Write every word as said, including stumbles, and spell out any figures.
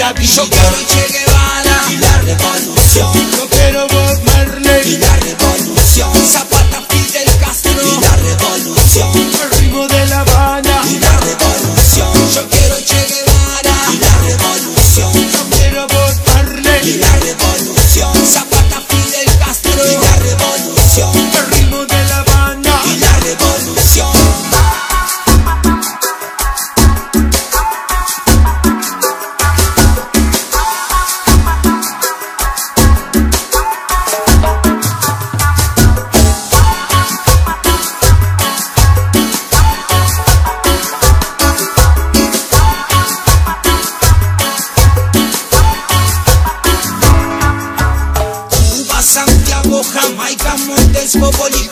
la vida. Yo quiero Che Guevara y la revolución. Yo quiero Bob Marley y la revolución. Zapata, Fidel Castro y la revolución. el ritmo de La Habana y la revolución. Yo quiero Che Guevara y la revolución. Yo quiero Bob Marley y la revolución. Zapata, Fidel Castro y la revolución. el ritmo de La Habana y la revolución. Santiago, Jamaica, Montes, Boboli,